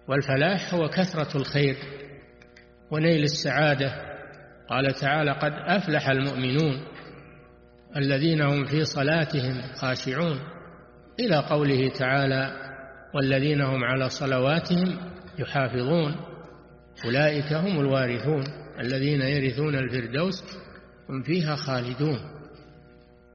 والفلاح هو كثرة الخير ونيل السعادة. قال تعالى: قد أفلح المؤمنون الذين هم في صلاتهم خاشعون، إلى قوله تعالى: والذين هم على صلواتهم يحافظون أولئك هم الوارثون الذين يرثون الفردوس هم فيها خالدون.